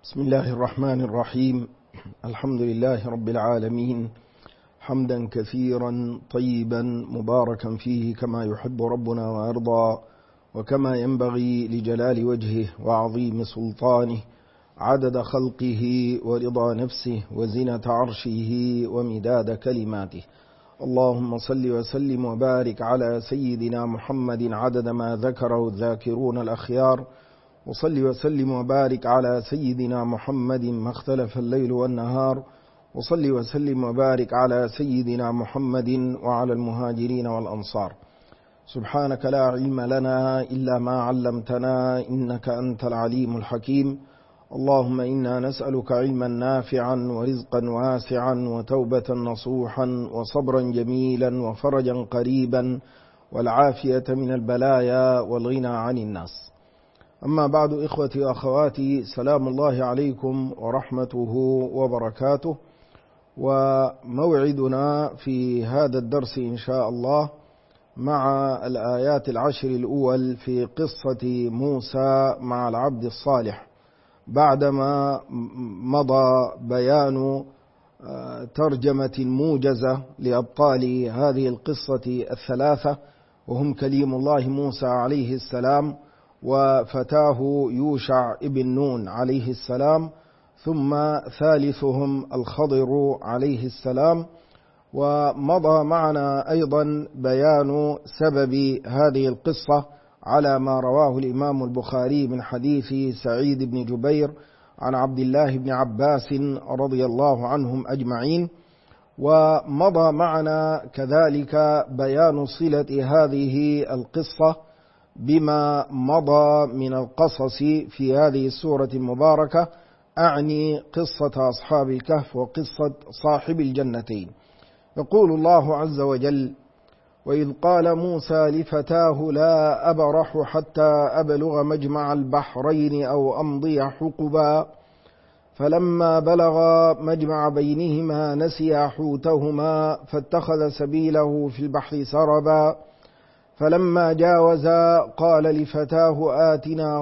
بسم الله الرحمن الرحيم. الحمد لله رب العالمين، حمدا كثيرا طيبا مباركا فيه كما يحب ربنا ويرضى، وكما ينبغي لجلال وجهه وعظيم سلطانه، عدد خلقه ورضا نفسه وزنة عرشه ومداد كلماته. اللهم صل وسلم وبارك على سيدنا محمد عدد ما ذكره الذاكرون الأخيار، وصل وسلم وبارك على سيدنا محمد ما اختلف الليل والنهار، وصل وسلم وبارك على سيدنا محمد وعلى المهاجرين والأنصار. سبحانك لا علم لنا إلا ما علمتنا إنك أنت العليم الحكيم. اللهم إنا نسألك علما نافعا ورزقا واسعا وتوبة نصوحا وصبرا جميلا وفرجا قريبا والعافية من البلايا والغنى عن الناس. أما بعد، إخوتي وأخواتي، سلام الله عليكم ورحمته وبركاته. وموعدنا في هذا الدرس إن شاء الله مع الآيات العشر الأول في قصة موسى مع العبد الصالح، بعدما مضى بيان ترجمة موجزة لأبطال هذه القصة الثلاثة، وهم كليم الله موسى عليه السلام، وفتاه يوشع ابن نون عليه السلام، ثم ثالثهم الخضر عليه السلام. ومضى معنا أيضا بيان سبب هذه القصة على ما رواه الإمام البخاري من حديث سعيد بن جبير عن عبد الله بن عباس رضي الله عنهم أجمعين. ومضى معنا كذلك بيان صلة هذه القصة بما مضى من القصص في هذه السورة المباركة، أعني قصة أصحاب الكهف وقصة صاحب الجنتين. يقول الله عز وجل: وإذ قال موسى لفتاه لا أبرح حتى أبلغ مجمع البحرين أو أمضي حقبا فلما بلغا مجمع بينهما نسيا حوتهما فاتخذ سبيله في البحر سربا فلما جاوزا قال لفتاه آتنا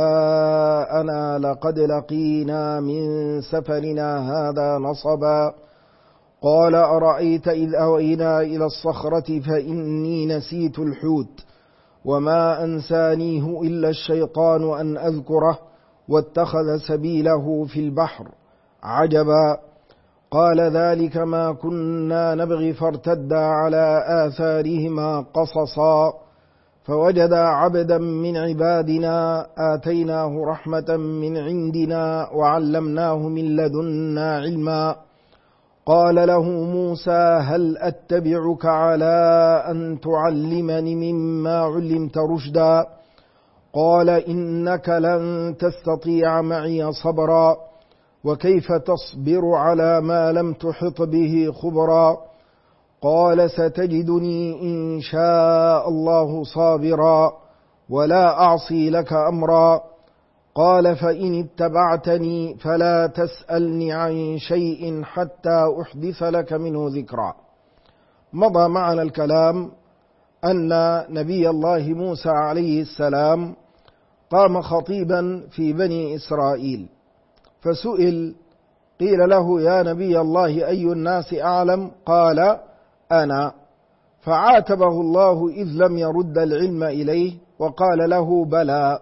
غداءنا لقد لقينا من سفرنا هذا نصبا قال أرأيت إذ أوينا إلى الصخرة فإني نسيت الحوت وما أنسانيه إلا الشيطان أن أذكره واتخذ سبيله في البحر عجبا قال ذلك ما كنا نبغي فارتدا على آثارهما قصصا فوجدا عبدا من عبادنا آتيناه رحمة من عندنا وعلمناه من لدنا علما قال له موسى هل أتبعك على أن تعلمني مما علمت رشدا قال إنك لن تستطيع معي صبرا وكيف تصبر على ما لم تحط به خبرا قال ستجدني إن شاء الله صابرا ولا أعصي لك أمرا قال فإن اتبعتني فلا تسألني عن شيء حتى أحدث لك منه ذكرا. مضى معنا الكلام أن نبي الله موسى عليه السلام قام خطيبا في بني إسرائيل، فسئل قيل له يا نبي الله أي الناس أعلم؟ قال أنا، فعاتبه الله إذ لم يرد العلم إليه وقال له بلى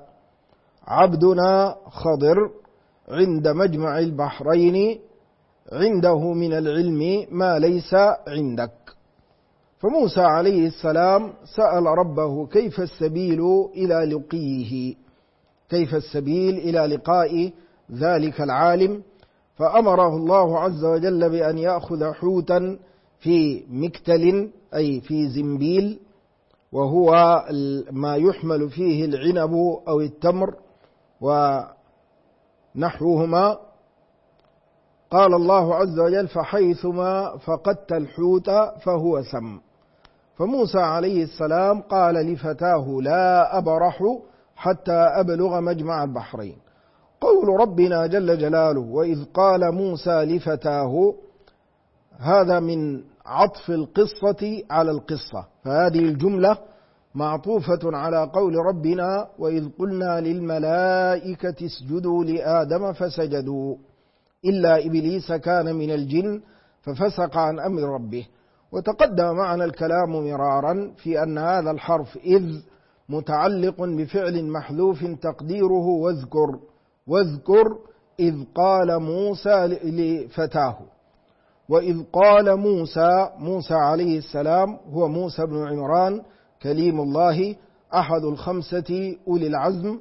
عبدنا خضر عند مجمع البحرين عنده من العلم ما ليس عندك. فموسى عليه السلام سأل ربه كيف السبيل إلى لقيه، كيف السبيل إلى لقاء ذلك العالم، فأمره الله عز وجل بأن يأخذ حوتا في مكتل أي في زنبيل، وهو ما يحمل فيه العنب أو التمر ونحوهما. قال الله عز وجل فحيثما فقدت الحوت فهو سم. فموسى عليه السلام قال لفتاه لا أبرح حتى أبلغ مجمع البحرين. قول ربنا جل جلاله وإذ قال موسى لفتاه، هذا من عطف القصة على القصة، فهذه الجملة معطوفة على قول ربنا وإذ قلنا للملائكة اسجدوا لآدم فسجدوا إلا إبليس كان من الجن ففسق عن أمر ربه. وتقدم معنا الكلام مرارا في أن هذا الحرف إذ متعلق بفعل محذوف تقديره واذكر إذ قال موسى لفتاه. وإذ قال موسى عليه السلام هو موسى بن عمران كليم الله أحد الخمسة أولي العزم،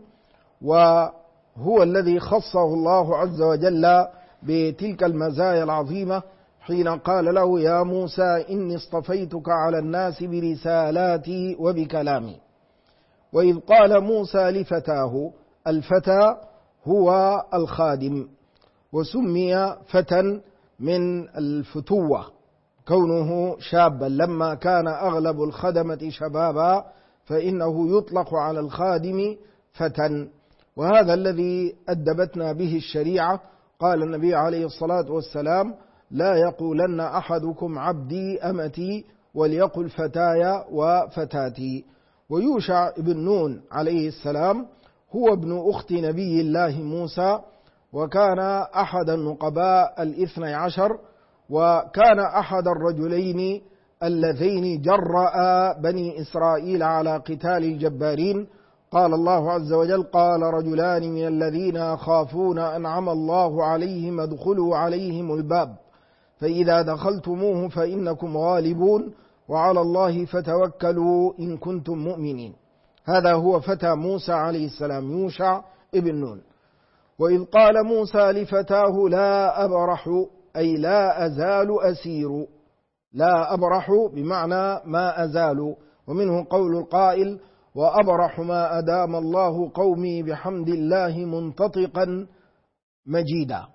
وهو الذي خصه الله عز وجل بتلك المزايا العظيمة حين قال له يا موسى إني اصطفيتك على الناس برسالاتي وبكلامي. وإذ قال موسى لفتاه، الفتى هو الخادم، وسمي فتى من الفتوة كونه شابا، لما كان أغلب الخدمة شبابا فإنه يطلق على الخادم فتى. وهذا الذي أدبتنا به الشريعة. قال النبي عليه الصلاة والسلام لا يقولن أحدكم عبدي أمتي وليقل فتاي وفتاتي. ويوشع بن نون عليه السلام هو ابن أخت نبي الله موسى، وكان أحد النقباء 12، وكان أحد الرجلين اللذين جرأ بني إسرائيل على قتال الجبارين. قال الله عز وجل قال رجلان من الذين يخافون أنعم الله عليهم ادخلوا عليهم الباب فإذا دخلتموه فإنكم غالبون وعلى الله فتوكلوا إن كنتم مؤمنين. هذا هو فتى موسى عليه السلام يوشع ابن نون. وإذ قال موسى لفتاه لا أبرح أي لا أزال أسير. لا أبرح بمعنى ما أزال، ومنه قول القائل وأبرح ما أدام الله قومي بحمد الله منتطقا مجيدا.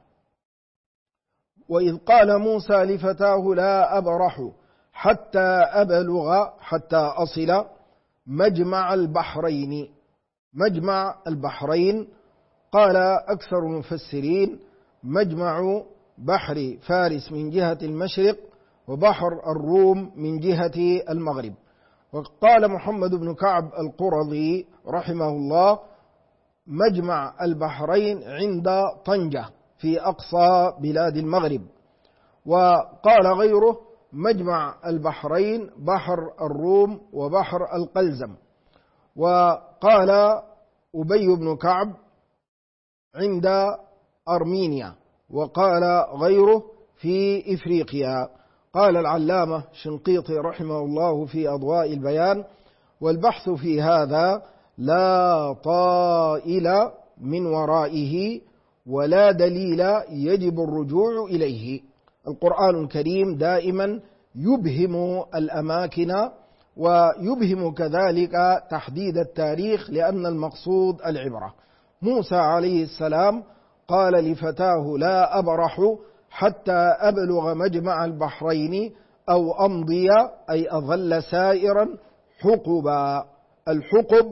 وإذ قال موسى لفتاه لا أبرح حتى أصل مجمع البحرين. مجمع البحرين قال أكثر المفسرين مجمع بحر فارس من جهة المشرق وبحر الروم من جهة المغرب. وقال محمد بن كعب القرظي رحمه الله مجمع البحرين عند طنجة في أقصى بلاد المغرب. وقال غيره مجمع البحرين بحر الروم وبحر القلزم. وقال أبي بن كعب عند أرمينيا، وقال غيره في إفريقيا. قال العلامة شنقيطي رحمه الله في أضواء البيان والبحث في هذا لا طائل من ورائه ولا دليل يجب الرجوع إليه. القرآن الكريم دائما يبهم الأماكن ويبهم كذلك تحديد التاريخ لأن المقصود العبرة. موسى عليه السلام قال لفتاه لا أبرح حتى أبلغ مجمع البحرين أو أمضي أي أظل سائرا حقبا. الحقب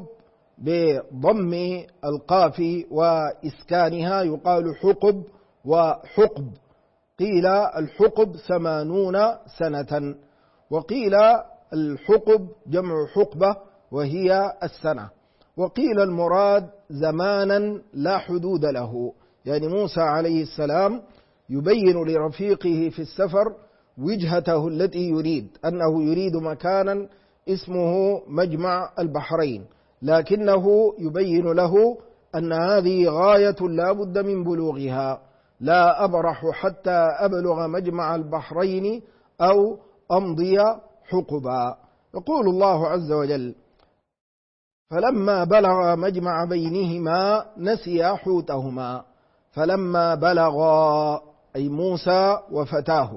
بضم القاف وإسكانها يقال حقب وحقب. قيل الحقب 80 سنة، وقيل الحقب جمع حقبة وهي السنة، وقيل المراد زمانا لا حدود له. يعني موسى عليه السلام يبين لرفيقه في السفر وجهته التي يريد، أنه يريد مكانا اسمه مجمع البحرين، لكنه يبين له أن هذه غاية لا بد من بلوغها. لا أبرح حتى أبلغ مجمع البحرين أو أمضي حقبا. يقول الله عز وجل فلما بلغ مجمع بينهما نسيا حوتهما. فلما بلغا أي موسى وفتاه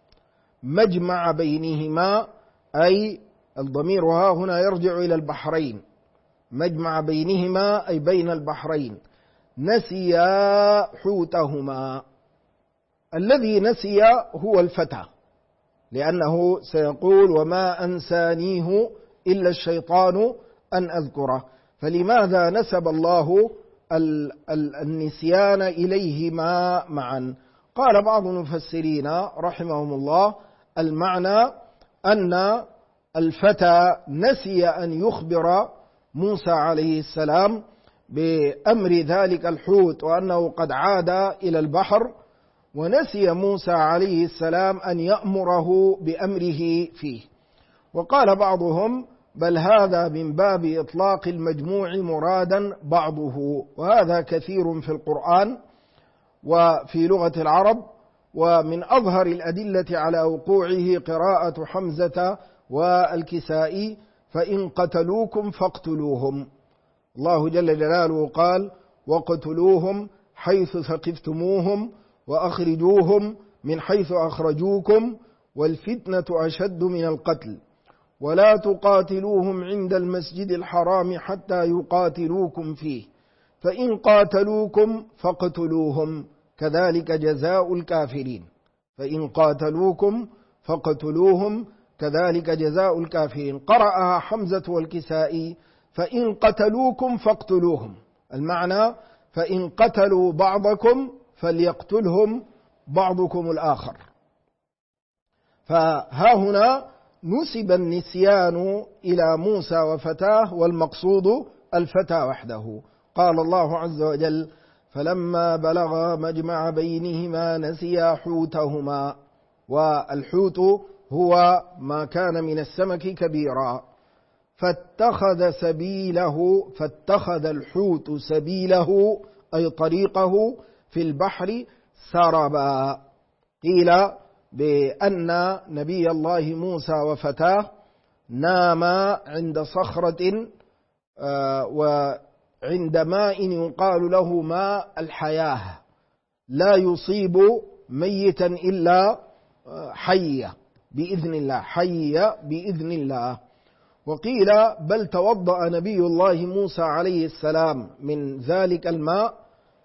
مجمع بينهما أي الضمير ها هنا يرجع إلى البحرين، مجمع بينهما أي بين البحرين. نسيا حوتهما. الذي نسي هو الفتى، لأنه سيقول وما أنسانيه إلا الشيطان أن أذكره. فلماذا نسب الله النسيان إليهما معا؟ قال بعض المفسرين رحمهم الله المعنى أن الفتى نسي أن يخبر موسى عليه السلام بأمر ذلك الحوت وأنه قد عاد إلى البحر، ونسي موسى عليه السلام أن يأمره بأمره فيه. وقال بعضهم بل هذا من باب إطلاق المجموع مرادا بعضه، وهذا كثير في القرآن وفي لغة العرب. ومن أظهر الأدلة على وقوعه قراءة حمزة والكسائي فإن قتلوكم فاقتلوهم. الله جل جلاله قال وقتلوهم حيث ثقفتموهم وأخرجوهم من حيث أخرجوكم والفتنة أشد من القتل ولا تقاتلوهم عند المسجد الحرام حتى يقاتلوكم فيه فإن قاتلوكم فاقتلوهم كذلك جزاء الكافرين. فإن قاتلوكم فاقتلوهم كذلك جزاء الكافرين. قرأها حمزة والكسائي فإن قتلوكم فاقتلوهم، المعنى فإن قتلوا بعضكم فليقتلهم بعضكم الآخر. فها هنا نسب النسيان إلى موسى وفتاه، والمقصود الفتى وحده. قال الله عز وجل فلما بلغ مجمع بينهما نسيا حوتهما، والحوت هو ما كان من السمك كبيرا. فاتخذ الحوت سبيله أي طريقه في البحر سربا. قيل بأن نبي الله موسى وفتاه ناما عند صخرة وعند ماء يقال له ماء الحياة، لا يصيب ميتا إلا حية بإذن الله، حية بإذن الله. وقيل بل توضأ نبي الله موسى عليه السلام من ذلك الماء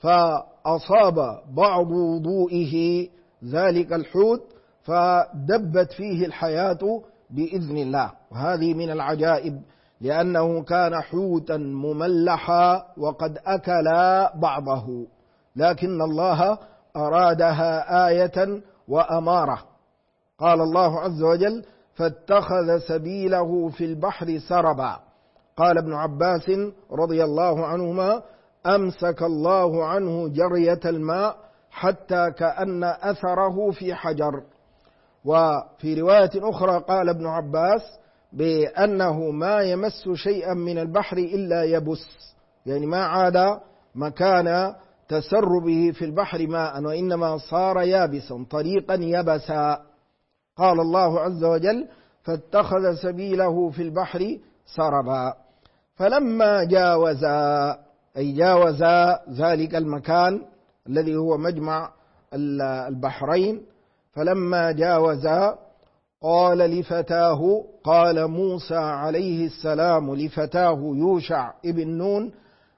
فأصاب بعض وضوئه ذلك الحوت فدبت فيه الحياة بإذن الله. وهذه من العجائب، لأنه كان حوتا مملحا وقد أكل بعضه، لكن الله أرادها آية وأمارة. قال الله عز وجل فاتخذ سبيله في البحر سربا. قال ابن عباس رضي الله عنهما أمسك الله عنه جرية الماء حتى كأن أثره في حجر. وفي رواية أخرى قال ابن عباس بأنه ما يمس شيئا من البحر إلا يبس، يعني ما عاد مكان تسربه في البحر ماء، وإنما صار يابسا طريقا يبسا. قال الله عز وجل فاتخذ سبيله في البحر سربا. فلما جاوزا أي جاوزا ذلك المكان الذي هو مجمع البحرين، فلما جاوزا قال لفتاه، قال موسى عليه السلام لفتاه يوشع ابن نون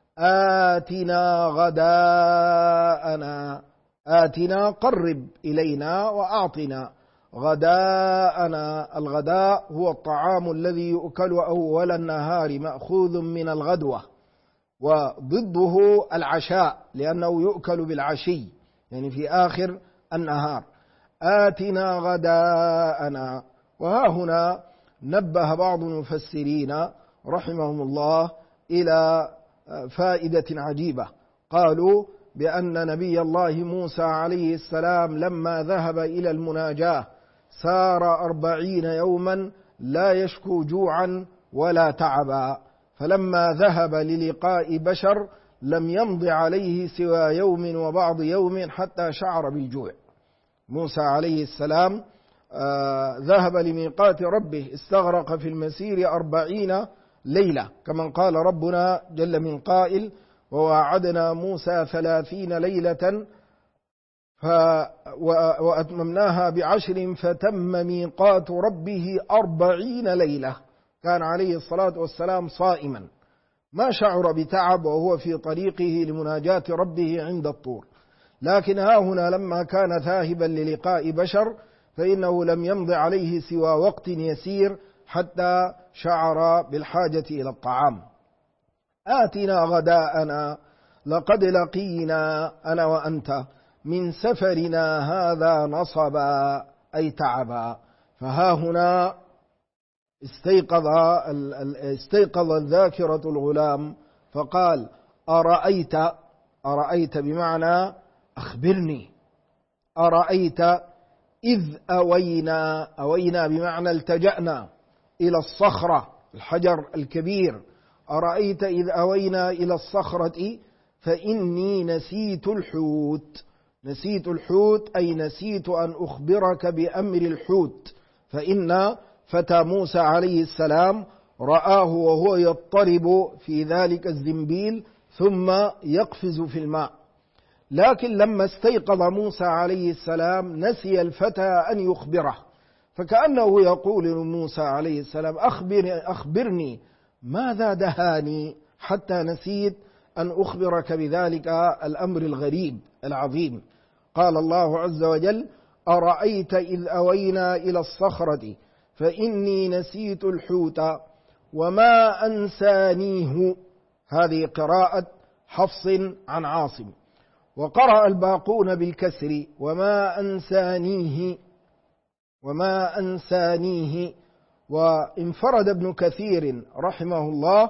آتنا غداءنا، آتنا قرب إلينا وأعطنا غداءنا. الغداء هو الطعام الذي يؤكل أول النهار مأخوذ من الغدوة، وضده العشاء لأنه يؤكل بالعشي يعني في آخر النهار. آتنا غداءنا. وها هنا نبه بعض المفسرين رحمهم الله إلى فائدة عجيبة. قالوا بأن نبي الله موسى عليه السلام لما ذهب إلى المناجاة سار 40 يوما لا يشكو جوعا ولا تعبا، فلما ذهب للقاء بشر لم يمض عليه سوى يوم وبعض يوم حتى شعر بالجوع. موسى عليه السلام ذهب لميقات ربه، استغرق في المسير 40 ليلة، كما قال ربنا جل من قائل وواعدنا موسى 30 ليلة وأتممناها ب10 فتم ميقات ربه 40 ليلة. كان عليه الصلاة والسلام صائما ما شعر بتعب وهو في طريقه لمناجاة ربه عند الطور، لكن ها هنا لما كان ذاهبا للقاء بشر فإنه لم يمض عليه سوى وقت يسير حتى شعر بالحاجة إلى الطعام. آتنا غداءنا لقد لقينا أنا وأنت من سفرنا هذا نصبا أي تعبا. فها هنا استيقظ ذاكرة الغلام فقال: أرأيت بمعنى أخبرني، أرأيت إذ أوينا بمعنى التجأنا إلى الصخرة الحجر الكبير، أرأيت إذ أوينا إلى الصخرة فإني نسيت الحوت أي نسيت أن أخبرك بأمر الحوت، فإن فتى موسى عليه السلام رآه وهو يضطرب في ذلك الزنبيل ثم يقفز في الماء، لكن لما استيقظ موسى عليه السلام نسي الفتى أن يخبره، فكأنه يقول لموسى عليه السلام: أخبرني ماذا دهاني حتى نسيت أن أخبرك بذلك الأمر الغريب العظيم. قال الله عز وجل: أرأيت إذ أوينا إلى الصخرة فإني نسيت الحوت وما أنسانيه. هذه قراءة حفص عن عاصم، وقرأ الباقون بالكسر: وما أنسانيه. وانفرد ابن كثير رحمه الله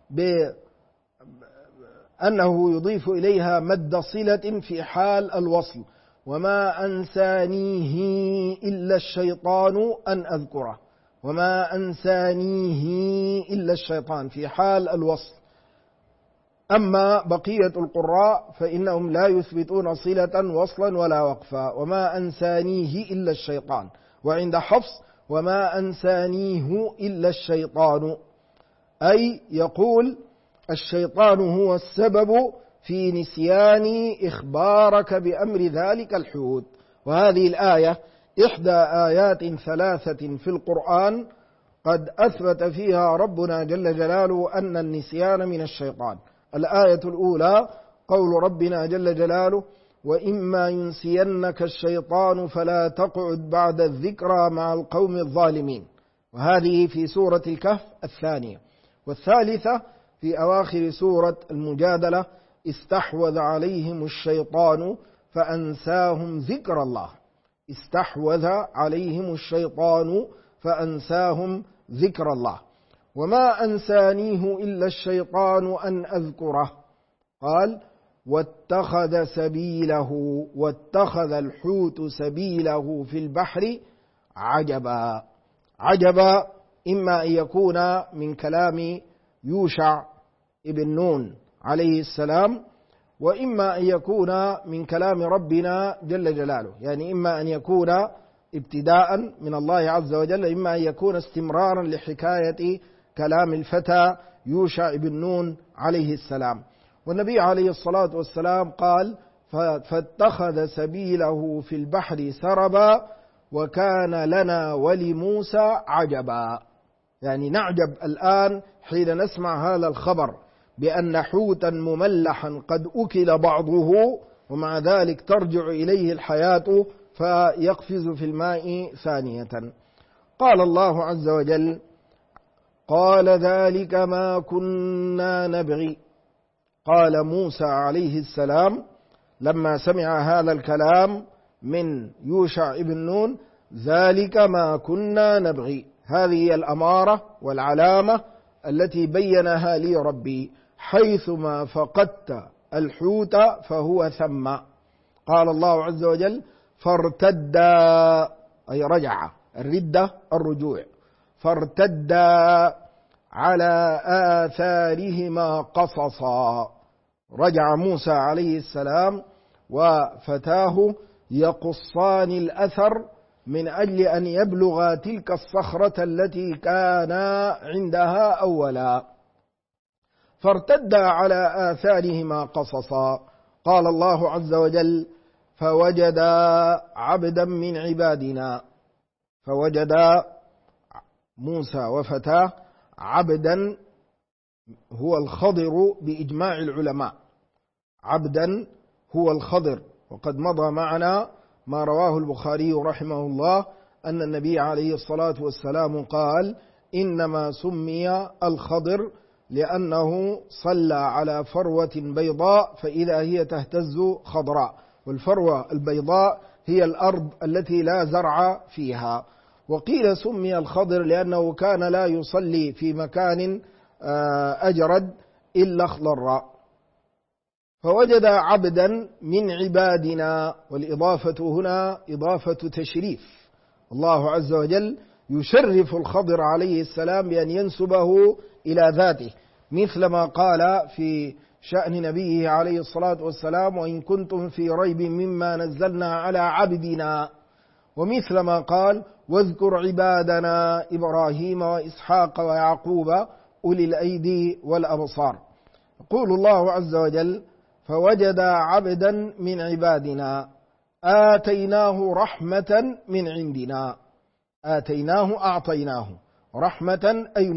بأنه يضيف إليها مد صلة في حال الوصل: وما أنسانيه إلا الشيطان أن أذكره، وما أنسانيه إلا الشيطان في حال الوصل. أما بقية القراء فإنهم لا يثبتون صلة وصلا ولا وقفا، وما أنسانيه إلا الشيطان. وعند حفص: وما أنسانيه إلا الشيطان، أي يقول الشيطان هو السبب في نسيان إخبارك بأمر ذلك الحوت. وهذه الآية إحدى آيات 3 في القرآن قد أثبت فيها ربنا جل جلاله أن النسيان من الشيطان. الآية الأولى قول ربنا جل جلاله: وإما ينسينك الشيطان فلا تقعد بعد الذكرى مع القوم الظالمين، وهذه في سورة الكهف الثانية. والثالثة في أواخر سورة المجادلة: استحوذ عليهم الشيطان فأنساهم ذكر الله. استحوذ عليهم الشيطان فأنساهم ذكر الله. وما أنسانيه إلا الشيطان أن أذكره. قال: واتخذ الحوت سبيله في البحر عجبا. عجبا إما أن يكون من كلام يوشع ابن نون عليه السلام، وإما أن يكون من كلام ربنا جل جلاله، يعني إما أن يكون ابتداء من الله عز وجل، إما أن يكون استمرارا لحكاية كلام الفتى يوشع ابن نون عليه السلام. والنبي عليه الصلاة والسلام قال: فاتخذ سبيله في البحر سربا وكان لنا ولموسى عجبا. يعني نعجب الآن حين نسمع هذا الخبر بأن حوتا مملحا قد أكل بعضه ومع ذلك ترجع إليه الحياة فيقفز في الماء ثانية. قال الله عز وجل: قال ذلك ما كنا نبغي. قال موسى عليه السلام لما سمع هذا الكلام من يوشع ابن نون: ذلك ما كنا نبغي. هذه الأمارة والعلامة التي بينها لي ربي: حيثما فقدت الحوت فهو ثم. قال الله عز وجل: فارتدا، أي رجع، الردة الرجوع، فارتدا على آثارهما قصصا. رجع موسى عليه السلام وفتاه يقصان الأثر من أجل أن يبلغا تلك الصخرة التي كانا عندها أولا. فارتدا على آثارهما قصصا. قال الله عز وجل: فوجدا عبدا من عبادنا. فوجدا موسى وفتاه عبدا هو الخضر بإجماع العلماء، عبدا هو الخضر. وقد مضى معنا ما رواه البخاري رحمه الله أن النبي عليه الصلاة والسلام قال: إنما سمي الخضر لأنه صلى على فروة بيضاء فإذا هي تهتز خضراء، والفروة البيضاء هي الأرض التي لا زرع فيها. وقيل سمي الخضر لأنه كان لا يصلي في مكان أجرد إلا اخضر. فوجد عبدا من عبادنا، والإضافة هنا إضافة تشريف، الله عز وجل يشرف الخضر عليه السلام بأن ينسبه إلى ذاته، مثل ما قال في شأن نبيه عليه الصلاة والسلام: وإن كنتم في ريب مما نزلنا على عبدنا، ومثل ما قال: واذكر عبادنا إبراهيم وإسحاق ويعقوب أولي الأيدي والأبصار. يقول الله عز وجل: فوجد عبدا من عبادنا آتيناه رحمة من عندنا. آتيناه أعطيناه، رحمة أي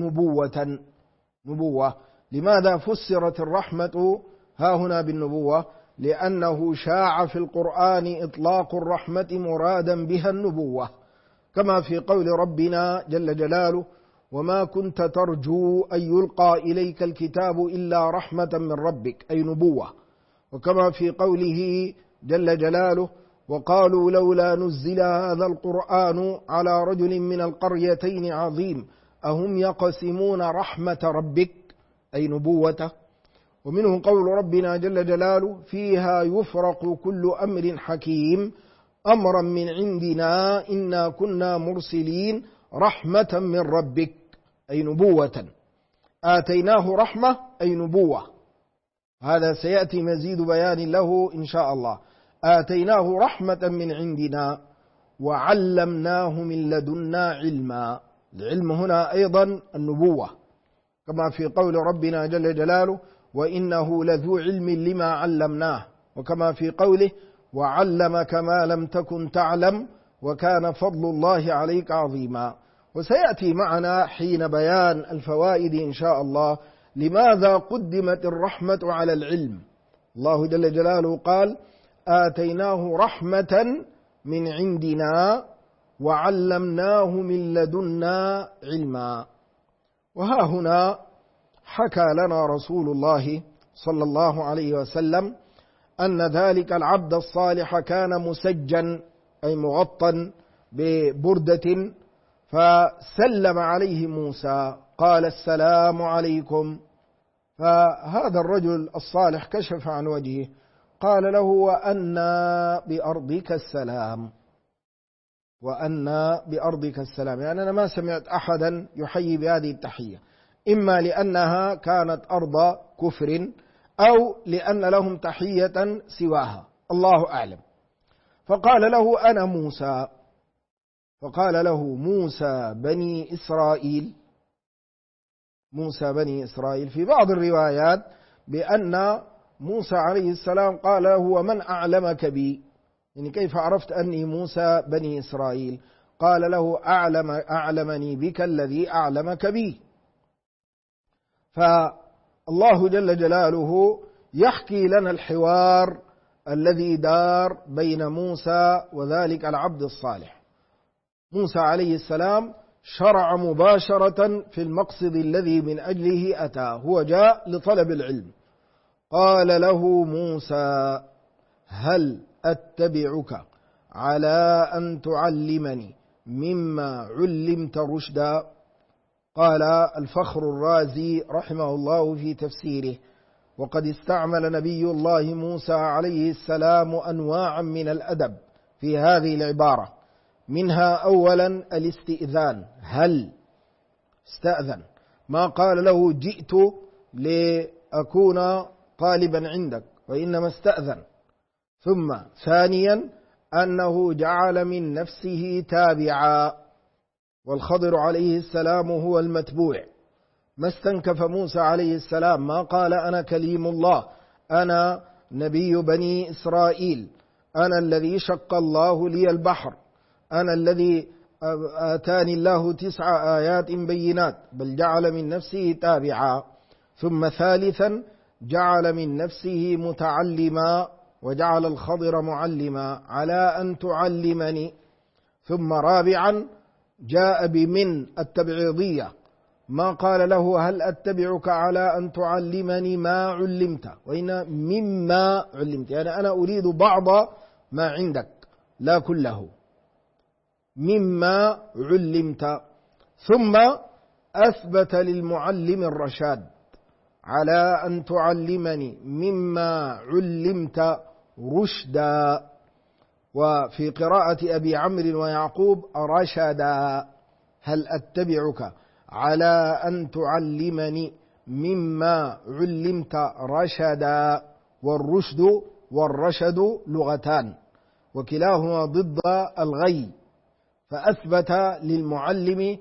نبوة. لماذا فسرت الرحمة ها هنا بالنبوة؟ لأنه شاع في القرآن إطلاق الرحمة مرادا بها النبوة، كما في قول ربنا جل جلاله: وما كنت ترجو أن يلقى إليك الكتاب إلا رحمة من ربك، أي نبوة. وكما في قوله جل جلاله: وقالوا لولا نزل هذا القرآن على رجل من القريتين عظيم أهم يقسمون رحمة ربك، أي نبوته. ومنه قول ربنا جل جلاله: فيها يفرق كل أمر حكيم أمرا من عندنا إنا كنا مرسلين رحمة من ربك، أي نبوة. آتيناه رحمة أي نبوة، هذا سيأتي مزيد بيان له إن شاء الله. آتيناه رحمة من عندنا وعلمناه من لدنا علما. العلم هنا أيضا النبوة، كما في قول ربنا جل جلاله: وإنه لذو علم لما علمناه. وكما في قوله: وعلمك ما لم تكن تعلم وكان فضل الله عليك عظيما. وسيأتي معنا حين بيان الفوائد إن شاء الله لماذا قدمت الرحمة على العلم. الله جل جلاله قال: آتيناه رحمة من عندنا وعلمناه من لدنا علما. وها هنا حكى لنا رسول الله صلى الله عليه وسلم أن ذلك العبد الصالح كان مسجن، أي مغطى ببردة، فسلم عليه موسى قال: السلام عليكم. فهذا الرجل الصالح كشف عن وجهه قال له: وأنا بأرضك السلام، وأنا بأرضك السلام. يعني أنا ما سمعت أحدا يحيي بهذه التحية، إما لأنها كانت أرض كفر أو لأن لهم تحية سواها، الله أعلم. فقال له: أنا موسى. فقال له: موسى بني إسرائيل. موسى بني إسرائيل في بعض الروايات بأن موسى عليه السلام قال له: ومن أعلمك بي؟ يعني كيف عرفت أني موسى بني إسرائيل؟ قال له: أعلمني بك الذي أعلمك بي. فالله جل جلاله يحكي لنا الحوار الذي دار بين موسى وذلك العبد الصالح. موسى عليه السلام شرع مباشرة في المقصد الذي من أجله أتى، هو جاء لطلب العلم. قال له موسى: هل أتبعك على أن تعلمني مما علمت رشدا؟ قال الفخر الرازي رحمه الله في تفسيره: وقد استعمل نبي الله موسى عليه السلام أنواعا من الأدب في هذه العبارة، منها أولا الاستئذان، هل استأذن، ما قال له جئت لأكون طالبا عندك، وإنما استأذن. ثم ثانيا أنه جعل من نفسه تابعا، والخضر عليه السلام هو المتبوع. ما استنكف موسى عليه السلام، ما قال أنا كليم الله، أنا نبي بني إسرائيل، أنا الذي شق الله لي البحر، أنا الذي آتاني الله 9 آيات بينات، بل جعل من نفسه تابعا. ثم ثالثا جعل من نفسه متعلما، وجعل الخضر معلما على أن تعلمني. ثم رابعا جاء بمن التبعيضية، ما قال له هل أتبعك على أن تعلمني ما علمت، وإن مما علمت، يعني أنا أريد بعض ما عندك لا كله. مما علمت. ثم أثبت للمعلم الرشاد على أن تعلمني مما علمت رشدا. وفي قراءة أبي عمرو ويعقوب رشدا. هل أتبعك على أن تعلمني مما علمت رشدا. والرشد والرشد لغتان وكلاهما ضد الغي، فأثبت للمعلم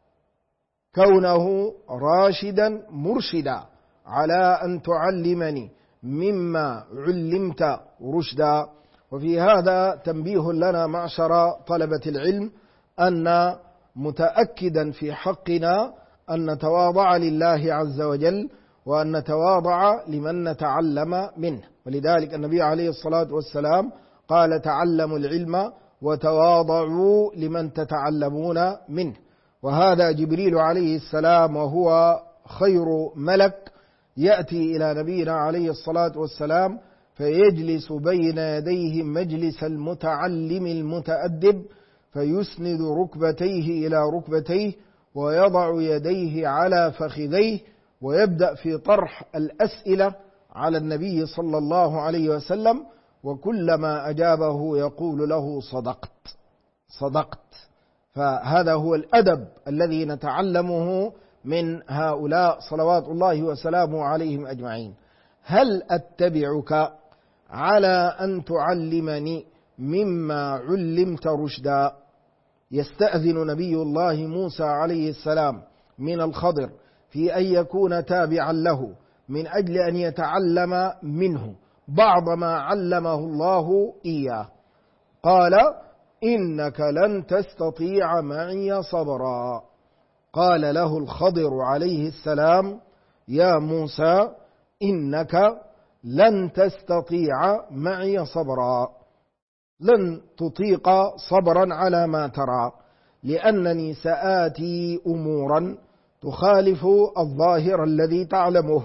كونه راشدا مرشدا على أن تعلمني مما علمت رشدا. وفي هذا تنبيه لنا معشر طلبة العلم أن متأكدا في حقنا أن نتواضع لله عز وجل وأن نتواضع لمن نتعلم منه. ولذلك النبي عليه الصلاة والسلام قال تعلموا العلم وتواضعوا لمن تتعلمون منه. وهذا جبريل عليه السلام وهو خير ملك يأتي إلى نبينا عليه الصلاة والسلام فيجلس بين يديه مجلس المتعلم المتأدب، فيسند ركبتيه إلى ركبتيه ويضع يديه على فخذيه ويبدأ في طرح الأسئلة على النبي صلى الله عليه وسلم، وكلما أجابه يقول له صدقت صدقت. فهذا هو الأدب الذي نتعلمه من هؤلاء صلوات الله وسلامه عليهم أجمعين. هل أتبعك على أن تعلمني مما علمت رشدا. يستأذن نبي الله موسى عليه السلام من الخضر في أن يكون تابعا له من أجل أن يتعلم منه بعض ما علمه الله إياه. قال إنك لن تستطيع معي صبرا. قال له الخضر عليه السلام يا موسى إنك لن تستطيع معي صبرا، لن تطيق صبرا على ما ترى، لأنني سآتي أمورا تخالف الظاهر الذي تعلمه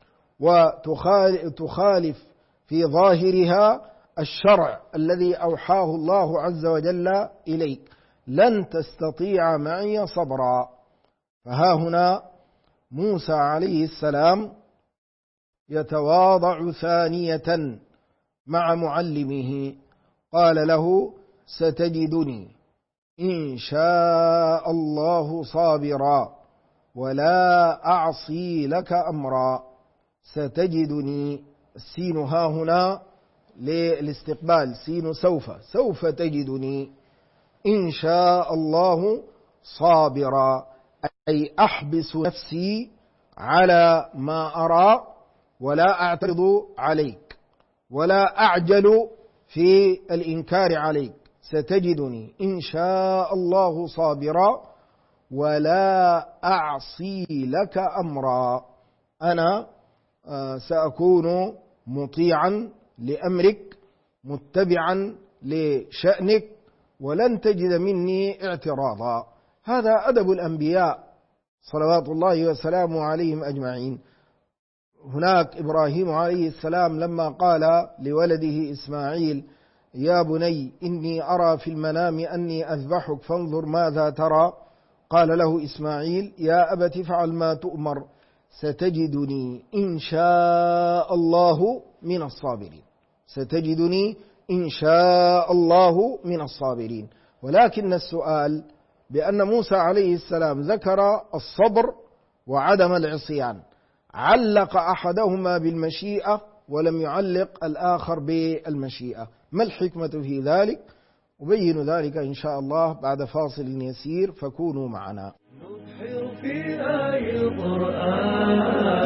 وتخالف في ظاهرها الشرع الذي أوحاه الله عز وجل إليك، لن تستطيع معي صبرا. فها هنا موسى عليه السلام يتواضع ثانية مع معلمه. قال له ستجدني إن شاء الله صابرا ولا أعصي لك أمرا. ستجدني، السين ها هنا للاستقبال، سين سوف تجدني إن شاء الله صابرا، أي أحبس نفسي على ما أرى ولا أعترض عليك ولا أعجل في الإنكار عليك. ستجدني إن شاء الله صابرا ولا أعصي لك أمرا. أنا سأكون مطيعا لأمرك متبعا لشأنك ولن تجد مني اعتراضا. هذا أدب الأنبياء صلوات الله وسلامه عليهم أجمعين. هناك إبراهيم عليه السلام لما قال لولده إسماعيل يا بني إني أرى في المنام أني أذبحك فانظر ماذا ترى، قال له إسماعيل يا أبت افعل ما تؤمر ستجدني إن شاء الله من الصابرين. ستجدني إن شاء الله من الصابرين. ولكن السؤال بأن موسى عليه السلام ذكر الصبر وعدم العصيان، علق أحدهما بالمشيئة ولم يعلق الآخر بالمشيئة. ما الحكمة في ذلك؟ أبين ذلك إن شاء الله بعد فاصل يسير، فكونوا معنا. نبحر في آي القرآن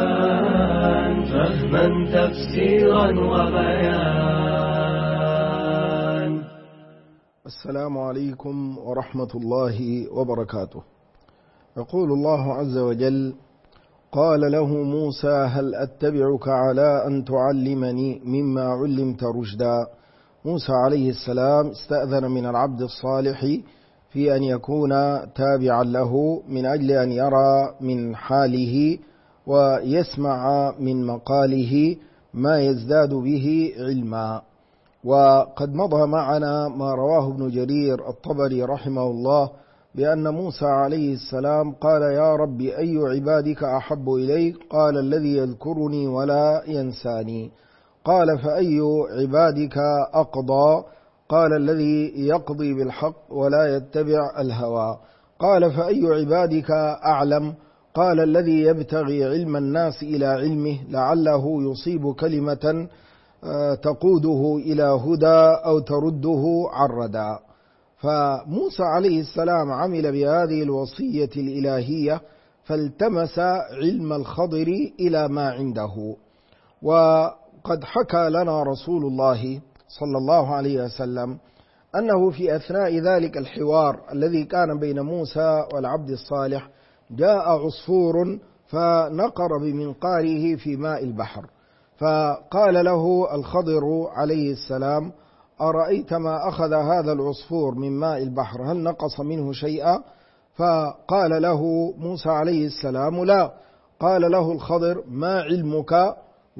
فهما تفسيرا وبيان. السلام عليكم ورحمة الله وبركاته. يقول الله عز وجل قال له موسى هل أتبعك على أن تعلمني مما علمت رشدا. موسى عليه السلام استأذن من العبد الصالح في أن يكون تابعا له من أجل أن يرى من حاله ويسمع من مقاله ما يزداد به علما. وقد مضى معنا ما رواه ابن جرير الطبري رحمه الله بأن موسى عليه السلام قال يا رب أي عبادك أحب إليك؟ قال الذي يذكرني ولا ينساني. قال فأي عبادك أقضى؟ قال الذي يقضي بالحق ولا يتبع الهوى. قال فأي عبادك أعلم؟ قال الذي يبتغي علم الناس إلى علمه لعله يصيب كلمة تقوده إلى هدى أو ترده عن ردى. فموسى عليه السلام عمل بهذه الوصية الإلهية فالتمس علم الخضر إلى ما عنده. وقد حكى لنا رسول الله صلى الله عليه وسلم أنه في أثناء ذلك الحوار الذي كان بين موسى والعبد الصالح جاء عصفور فنقر بمنقاره في ماء البحر، فقال له الخضر عليه السلام أرأيت ما أخذ هذا العصفور من ماء البحر هل نقص منه شيئا؟ فقال له موسى عليه السلام لا. قال له الخضر ما علمك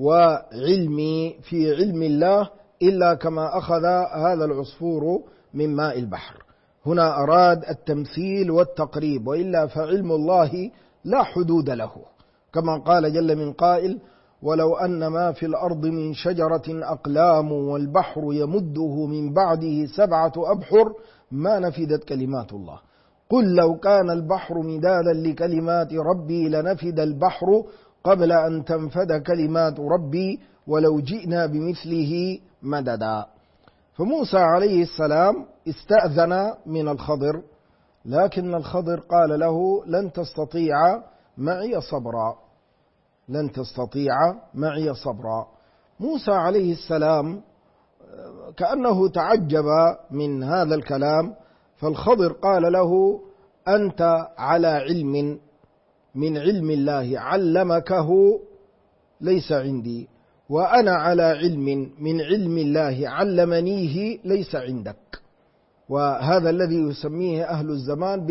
وعلمي في علم الله إلا كما أخذ هذا العصفور من ماء البحر. هنا أراد التمثيل والتقريب، وإلا فعلم الله لا حدود له، كما قال جل من قائل ولو أن ما في الأرض من شجرة أقلام والبحر يمده من بعده 7 أبحر ما نفدت كلمات الله قل لو كان البحر مدادا لكلمات ربي لنفد البحر قبل أن تنفد كلمات ربي ولو جئنا بمثله مددا. فموسى عليه السلام استأذن من الخضر، لكن الخضر قال له لن تستطيع معي صبرا، لن تستطيع معي صبرا. موسى عليه السلام كأنه تعجب من هذا الكلام، فالخضر قال له أنت على علم من علم الله علمكه ليس عندي، وأنا على علم من علم الله علمنيه ليس عندك. وهذا الذي يسميه أهل الزمان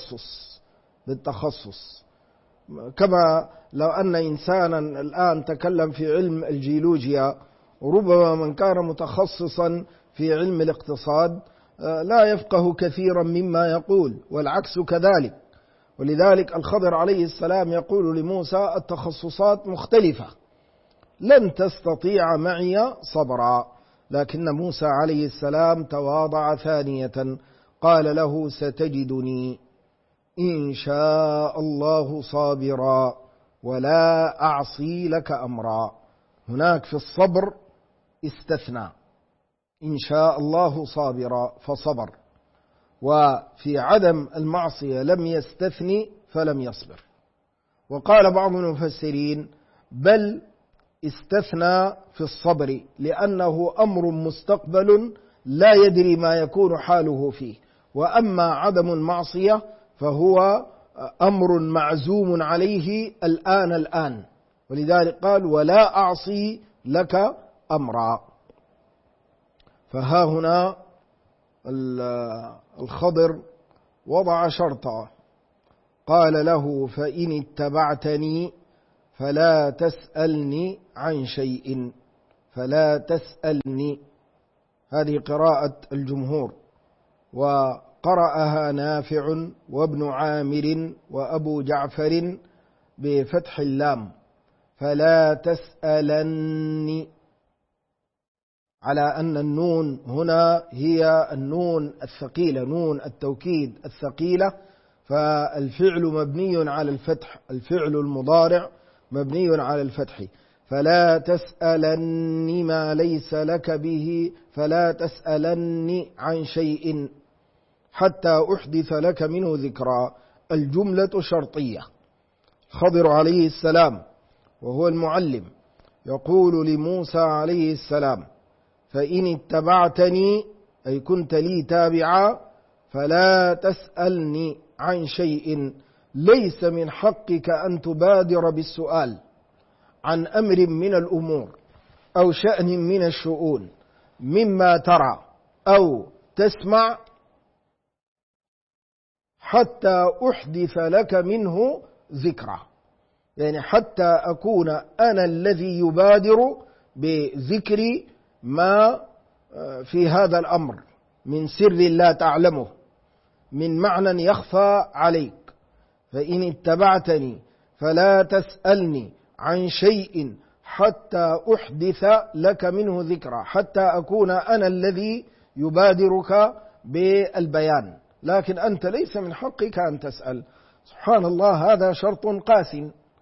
بالتخصص. كما لو أن إنسانا الآن تكلم في علم الجيولوجيا، وربما من كان متخصصا في علم الاقتصاد لا يفقه كثيرا مما يقول، والعكس كذلك. ولذلك الخضر عليه السلام يقول لموسى التخصصات مختلفة لن تستطيع معي صبرا. لكن موسى عليه السلام تواضع ثانية قال له ستجدني إن شاء الله صابرا ولا أعصي لك أمرا. هناك في الصبر استثنى، إن شاء الله صابرا فصبر، وفي عدم المعصية لم يستثني فلم يصبر. وقال بعض المفسرين بل استثنى في الصبر لأنه أمر مستقبل لا يدري ما يكون حاله فيه، وأما عدم المعصية فهو أمر معزوم عليه الآن، ولذلك قال ولا أعصي لك أمرا. فها هنا الخضر وضع شرطا، قال له فإن اتبعتني فلا تسألني عن شيء، فلا تسألني. هذه قراءة الجمهور، وقرأها نافع وابن عامر وأبو جعفر بفتح اللام، فلا تسألني، على أن النون هنا هي النون الثقيلة، نون التوكيد الثقيلة، فالفعل مبني على الفتح، الفعل المضارع مبني على الفتح. فلا تسألني ما ليس لك به، فلا تسألني عن شيء حتى أحدث لك منه ذكرا. الجملة شرطية. خضر عليه السلام وهو المعلم يقول لموسى عليه السلام فإن اتبعتني أي كنت لي تابعا فلا تسألني عن شيء، ليس من حقك أن تبادر بالسؤال عن أمر من الأمور أو شأن من الشؤون مما ترى أو تسمع حتى أحدث لك منه ذكرى، يعني حتى أكون أنا الذي يبادر بذكر ما في هذا الأمر من سر لا تعلمه، من معنى يخفى عليك. فإن اتبعتني فلا تسألني عن شيء حتى أحدث لك منه ذكرى، حتى أكون أنا الذي يبادرك بالبيان، لكن أنت ليس من حقك أن تسأل. سبحان الله، هذا شرط قاس.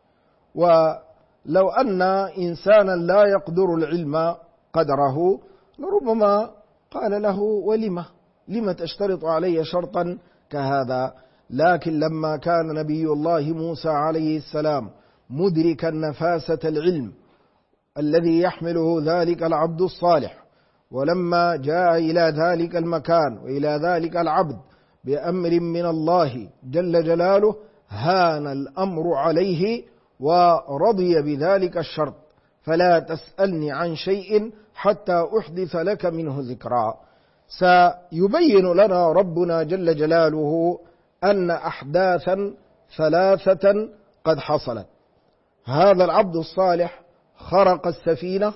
ولو أن إنسانا لا يقدر العلم قدره لربما قال له لم تشترط علي شرطا كهذا. لكن لما كان نبي الله موسى عليه السلام مدركا نفاسة العلم الذي يحمله ذلك العبد الصالح، ولما جاء إلى ذلك المكان وإلى ذلك العبد بأمر من الله جل جلاله، هان الأمر عليه ورضي بذلك الشرط: فلا تسألني عن شيء حتى أحدث لك منه ذكرى. سيبين لنا ربنا جل جلاله أن أحداثا ثلاثة قد حصلت. هذا العبد الصالح خرق السفينة،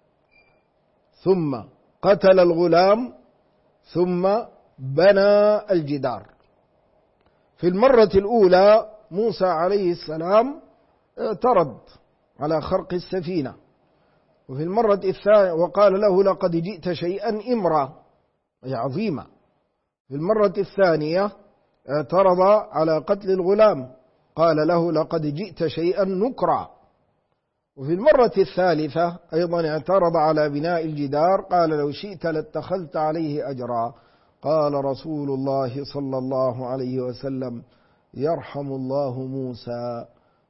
ثم قتل الغلام، ثم بنى الجدار. في المرة الأولى موسى عليه السلام اعترض على خرق السفينة، وفي المرة الثانية وقال له: لقد جئت شيئا إمرا، أي عظيمة. في المرة الثانية اعترض على قتل الغلام، قال له: لقد جئت شيئا نكرا. وفي المرة الثالثة أيضا اعترض على بناء الجدار، قال: لو شئت لاتخذت عليه أجرا. قال رسول الله صلى الله عليه وسلم: يرحم الله موسى،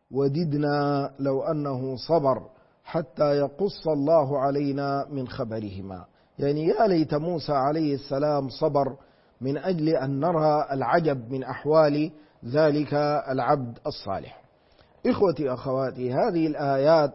وددنا لو أنه صبر حتى يقص الله علينا من خبرهما. يعني يا ليت موسى عليه السلام صبر من أجل أن نرى العجب من أحوال ذلك العبد الصالح. إخوتي أخواتي، هذه الآيات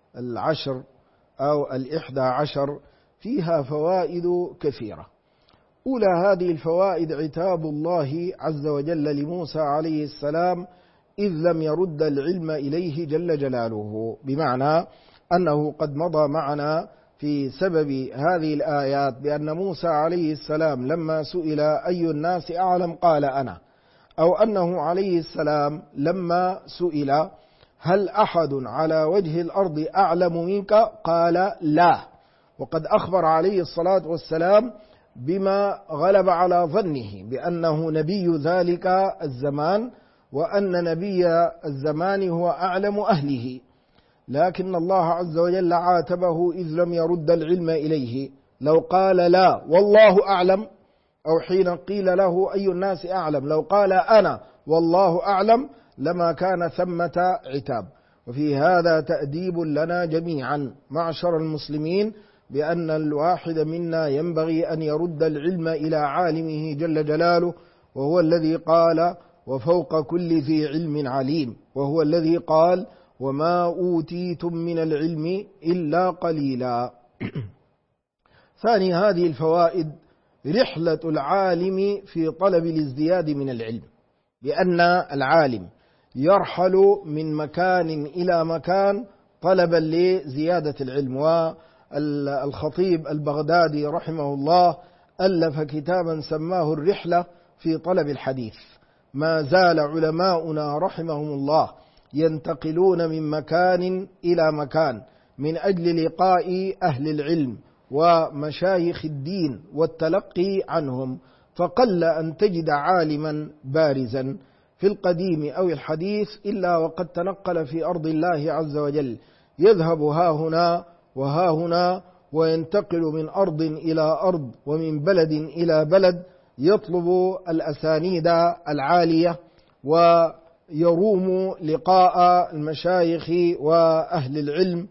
10 أو 11 فيها فوائد كثيرة. أولى هذه الفوائد عتاب الله عز وجل لموسى عليه السلام إذ لم يرد العلم إليه جل جلاله، بمعنى أنه قد مضى معنا في سبب هذه الآيات بأن موسى عليه السلام لما سئل أي الناس أعلم قال أنا، أو أنه عليه السلام لما سئل هل أحد على وجه الأرض أعلم منك قال لا، وقد أخبر عليه الصلاة والسلام بما غلب على ظنه بأنه نبي ذلك الزمان، وأن نبي الزمان هو أعلم أهله. لكن الله عز وجل عاتبه إذ لم يرد العلم إليه. لو قال لا والله أعلم، أو حين قيل له أي الناس أعلم لو قال أنا والله أعلم لما كان ثمة عتاب. وفي هذا تأديب لنا جميعا معشر المسلمين بأن الواحد منا ينبغي أن يرد العلم إلى عالمه جل جلاله، وهو الذي قال: وفوق كل ذي علم عليم، وهو الذي قال: وما أوتيتم من العلم إلا قليلا. ثاني هذه الفوائد رحلة العالم في طلب الازدياد من العلم، بأن العالم يرحل من مكان إلى مكان طلبا لزيادة العلم. والخطيب البغدادي رحمه الله ألف كتابا سماه الرحلة في طلب الحديث. ما زال علماؤنا رحمهم الله ينتقلون من مكان إلى مكان من أجل لقاء أهل العلم ومشايخ الدين والتلقي عنهم، فقل أن تجد عالما بارزا في القديم أو الحديث إلا وقد تنقل في أرض الله عز وجل، يذهب ها هنا وها هنا، وينتقل من أرض إلى أرض ومن بلد إلى بلد، يطلب الأسانيد العالية ويروم لقاء المشايخ وأهل العلم،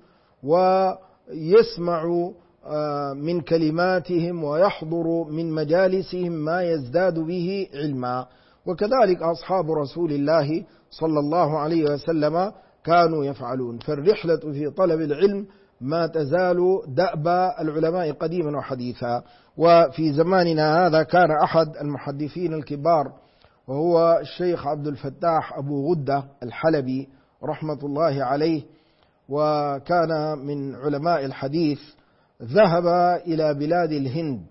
ويسمع من كلماتهم ويحضر من مجالسهم ما يزداد به علما. وكذلك أصحاب رسول الله صلى الله عليه وسلم كانوا يفعلون. فالرحلة في طلب العلم ما تزال دأب العلماء قديما وحديثا. وفي زماننا هذا كان أحد المحدثين الكبار وهو الشيخ عبد الفتاح أبو غدة الحلبي رحمة الله عليه، وكان من علماء الحديث ذهب إلى بلاد الهند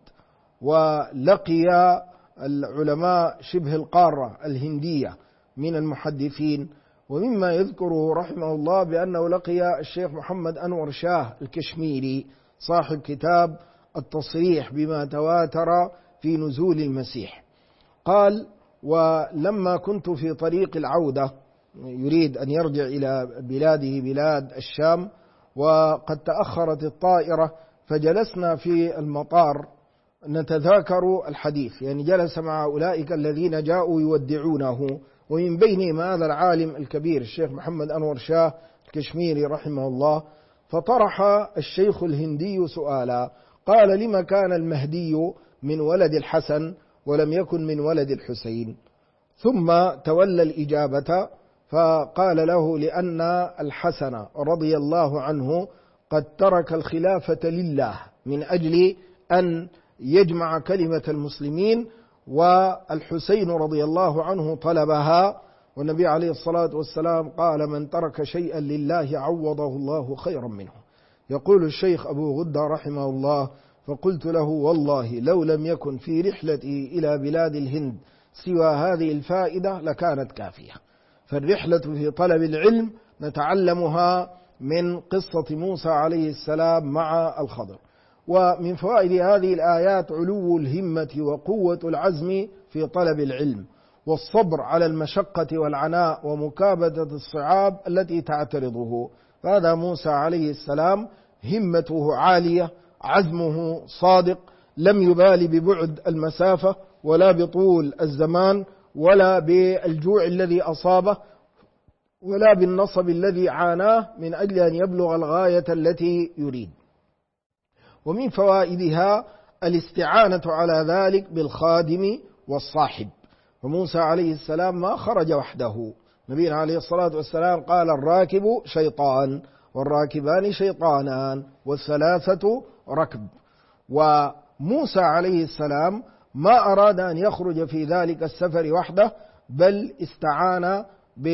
ولقي العلماء شبه القارة الهندية من المحدثين، ومما يذكره رحمه الله بأنه لقي الشيخ محمد أنور شاه الكشميري صاحب كتاب التصريح بما تواتر في نزول المسيح. قال: ولما كنت في طريق العودة، يريد أن يرجع إلى بلاده بلاد الشام، وقد تأخرت الطائرة، فجلسنا في المطار نتذاكر الحديث، يعني جلس مع أولئك الذين جاءوا يودعونه، ومن بينهم هذا العالم الكبير الشيخ محمد أنور شاه الكشميري رحمه الله. فطرح الشيخ الهندي سؤالا، قال: لما كان المهدي من ولد الحسن ولم يكن من ولد الحسين؟ ثم تولى الإجابة فقال له: لأن الحسن رضي الله عنه قد ترك الخلافة لله من أجل أن يجمع كلمة المسلمين، والحسين رضي الله عنه طلبها، والنبي عليه الصلاة والسلام قال: من ترك شيئا لله عوضه الله خيرا منه. يقول الشيخ أبو غدة رحمه الله: فقلت له: والله لو لم يكن في رحلتي إلى بلاد الهند سوى هذه الفائدة لكانت كافية. فالرحلة في طلب العلم نتعلمها من قصة موسى عليه السلام مع الخضر. ومن فوائد هذه الآيات علو الهمة وقوة العزم في طلب العلم، والصبر على المشقة والعناء ومكابدة الصعاب التي تعترضه. فهذا موسى عليه السلام همته عالية، عزمه صادق، لم يبالي ببعد المسافة ولا بطول الزمان ولا بالجوع الذي أصابه ولا بالنصب الذي عاناه من أجل أن يبلغ الغاية التي يريد. ومن فوائدها الاستعانة على ذلك بالخادم والصاحب. فموسى عليه السلام ما خرج وحده، نبينا عليه الصلاة والسلام قال: الراكب شيطان والراكبان شيطانان والثلاثة ركب. وموسى عليه السلام ما أراد أن يخرج في ذلك السفر وحده، بل استعان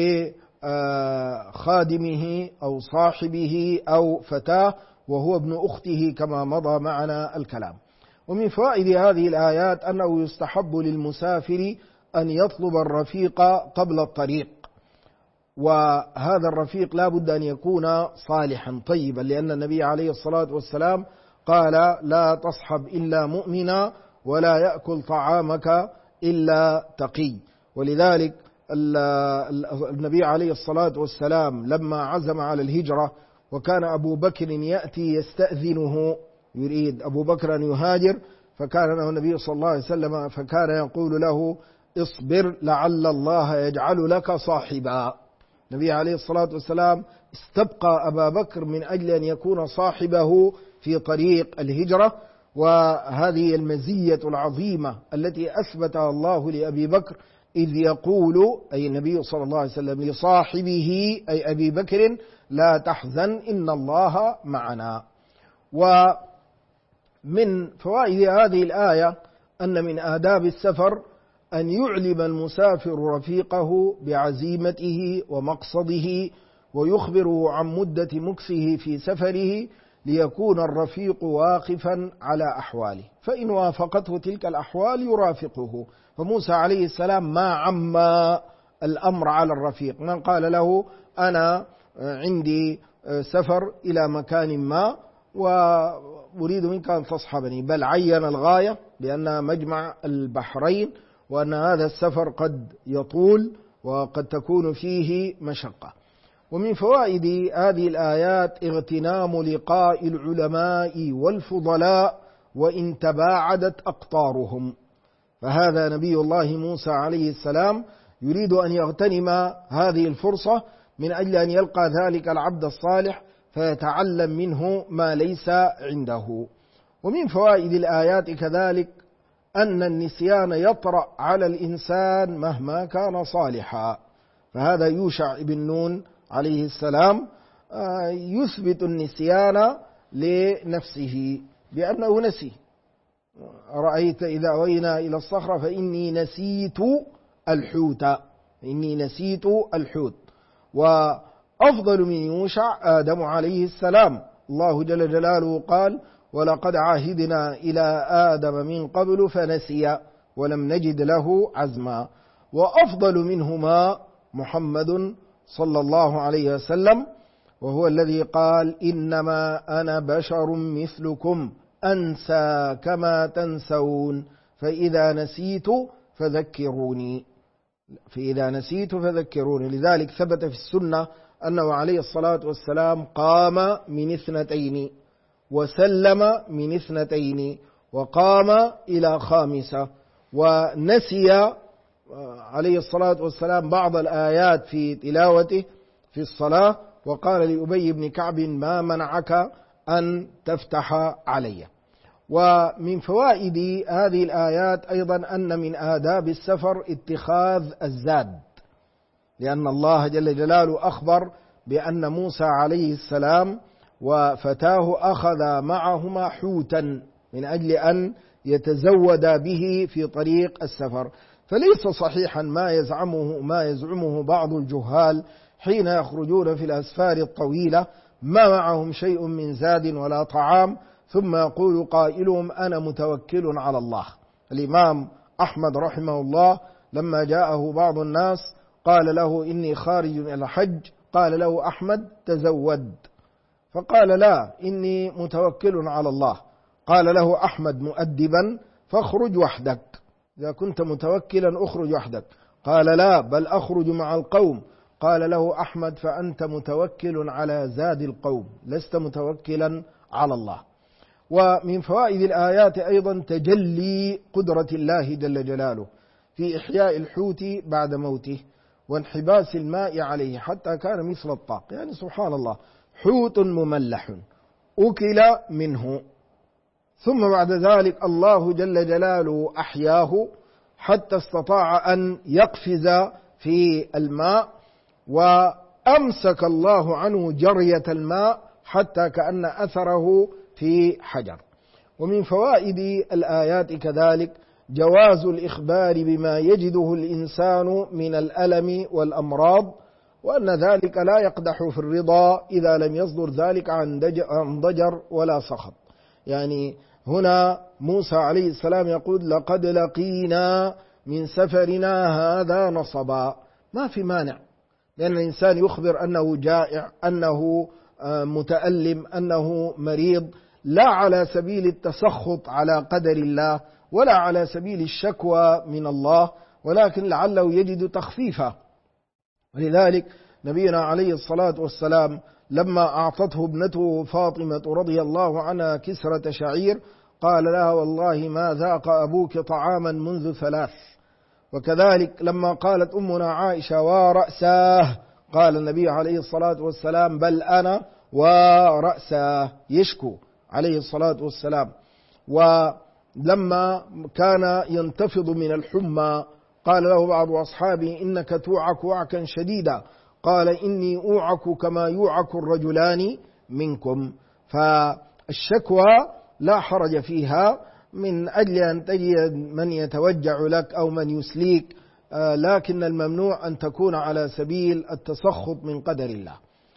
بخادمه أو صاحبه أو فتاه، وهو ابن أخته كما مضى معنا الكلام. ومن فوائد هذه الآيات أنه يستحب للمسافر أن يطلب الرفيق قبل الطريق، وهذا الرفيق لا بد أن يكون صالحا طيبا، لأن النبي عليه الصلاة والسلام قال: لا تصحب إلا مؤمنا ولا يأكل طعامك إلا تقي. ولذلك النبي عليه الصلاة والسلام لما عزم على الهجرة، وكان أبو بكر يأتي يستأذنه، يريد أبو بكر أن يهاجر، فكان له النبي صلى الله عليه وسلم فكان يقول له: اصبر لعل الله يجعل لك صاحبا. النبي عليه الصلاة والسلام استبقى أبا بكر من أجل أن يكون صاحبه في طريق الهجرة. وهذه المزية العظيمة التي أثبتها الله لأبي بكر، إذ يقول أي النبي صلى الله عليه وسلم لصاحبه أي أبي بكر: لا تحزن إن الله معنا. ومن فوائد هذه الآية أن من آداب السفر أن يعلم المسافر رفيقه بعزيمته ومقصده، ويخبره عن مدة مكثه في سفره، ليكون الرفيق واقفا على أحواله، فإن وافقته تلك الأحوال يرافقه. فموسى عليه السلام ما عم الأمر على الرفيق، من قال له: أنا عندي سفر إلى مكان ما وأريد منك أن تصحبني، بل عين الغاية بأن مجمع البحرين، وأن هذا السفر قد يطول وقد تكون فيه مشقة. ومن فوائد هذه الآيات اغتنام لقاء العلماء والفضلاء وإن تباعدت أقطارهم. فهذا نبي الله موسى عليه السلام يريد أن يغتنم هذه الفرصة من أجل أن يلقى ذلك العبد الصالح فيتعلم منه ما ليس عنده. ومن فوائد الآيات كذلك أن النسيان يطرأ على الإنسان مهما كان صالحا. فهذا يوشع بن نون عليه السلام يثبت النسيان لنفسه بأنه نسي: رأيت إذا أوينا إلى الصخرة فإني نسيت الحوت، إني نسيت الحوت. وأفضل من يوشع آدم عليه السلام، الله جل جلاله قال: ولقد عهدنا إلى آدم من قبل فنسي ولم نجد له عزما. وأفضل منهما محمد صلى الله عليه وسلم، وهو الذي قال: إنما أنا بشر مثلكم أنسى كما تنسون فإذا نسيت فذكروني. لذلك ثبت في السنة أنه عليه الصلاة والسلام قام من 2 وسلم من 2 وقام إلى 5، ونسي عليه الصلاة والسلام بعض الآيات في تلاوته في الصلاة، وقال لأبي بن كعب: ما منعك أن تفتح علي. ومن فوائد هذه الآيات أيضا أن من آداب السفر اتخاذ الزاد، لأن الله جل جلاله أخبر بأن موسى عليه السلام وفتاه أخذ معهما حوتا من أجل أن يتزودا به في طريق السفر. فليس صحيحا ما يزعمه بعض الجهال حين يخرجون في الأسفار الطويلة ما معهم شيء من زاد ولا طعام، ثم يقول قائلهم: أنا متوكل على الله. الإمام أحمد رحمه الله لما جاءه بعض الناس قال له: إني خارج إلى الحج، قال له أحمد: تزود، فقال: لا، إني متوكل على الله. قال له أحمد مؤدبا: فاخرج وحدك، إذا كنت متوكلا أخرج وحدك. قال: لا، بل أخرج مع القوم. قال له أحمد: فأنت متوكل على زاد القوم، لست متوكلا على الله. ومن فوائد الآيات أيضا تجلي قدرة الله جل جلاله في إحياء الحوت بعد موته وانحباس الماء عليه حتى كان مثل الطاق. يعني سبحان الله، حوت مملح أكل منه، ثم بعد ذلك الله جل جلاله أحياه حتى استطاع أن يقفز في الماء، وأمسك الله عنه جرية الماء حتى كأن أثره في حجر. ومن فوائد الآيات كذلك جواز الإخبار بما يجده الإنسان من الألم والأمراض، وأن ذلك لا يقدح في الرضا إذا لم يصدر ذلك عن ضجر ولا سخط. يعني هنا موسى عليه السلام يقول: لقد لقينا من سفرنا هذا نصبا. ما في مانع لأن الإنسان يخبر أنه جائع، أنه متألم، أنه مريض، لا على سبيل التسخط على قدر الله ولا على سبيل الشكوى من الله، ولكن لعله يجد تخفيفا. ولذلك نبينا عليه الصلاة والسلام لما أعطته ابنته فاطمة رضي الله عنها كسرة شعير قال لها: والله ما ذاق أبوك طعاما منذ 3. وكذلك لما قالت أمنا عائشة: ورأساه، قال النبي عليه الصلاة والسلام: بل أنا ورأساه، يشكو عليه الصلاة والسلام. ولما كان ينتفض من الحمى قال له بعض أصحابه: إنك توعك وعكا شديدا، قال: إني أوعك كما يوعك الرجلان منكم. فالشكوى لا حرج فيها من أجل أن تجد من يتوجع لك أو من يسليك، لكن الممنوع أن تكون على سبيل التسخط من قدر الله.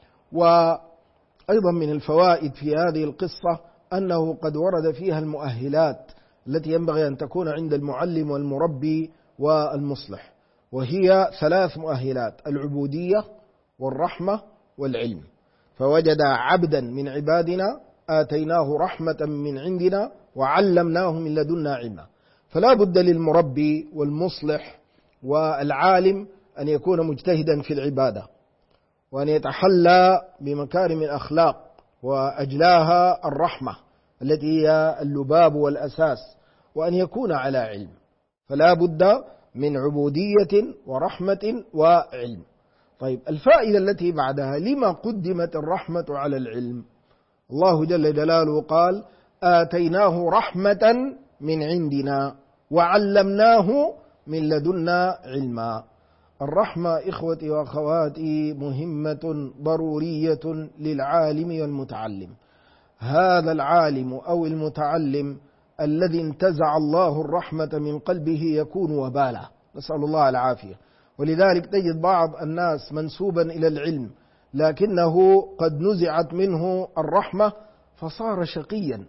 وأيضا من الفوائد في هذه القصة أنه قد ورد فيها المؤهلات التي ينبغي أن تكون عند المعلم والمربي والمصلح، وهي 3 مؤهلات: العبودية والرحمة والعلم. فوجد عبدا من عبادنا آتيناه رحمة من عندنا وعلمناه من لدنا علما. فلا بد للمربي والمصلح والعالم أن يكون مجتهدا في العبادة، وأن يتحلى بمكارم الأخلاق، وأجلاها الرحمة التي هي اللباب والأساس، وأن يكون على علم. فلا بد من عبودية ورحمة وعلم. طيب، الفائدة التي بعدها: لما قدمت الرحمة على العلم؟ الله جل جلاله قال: آتيناه رحمة من عندنا وعلمناه من لدنا علما. الرحمة إخوتي وأخواتي مهمة ضرورية للعالم والمتعلم. هذا العالم أو المتعلم الذي انتزع الله الرحمة من قلبه يكون وبالا، نسأل الله العافية. ولذلك تجد بعض الناس منسوبا إلى العلم لكنه قد نزعت منه الرحمة فصار شقيا